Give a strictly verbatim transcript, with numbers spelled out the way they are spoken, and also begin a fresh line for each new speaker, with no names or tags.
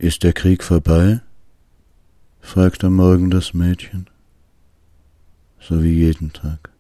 Ist der Krieg vorbei? Fragt am Morgen das Mädchen, so wie jeden Tag.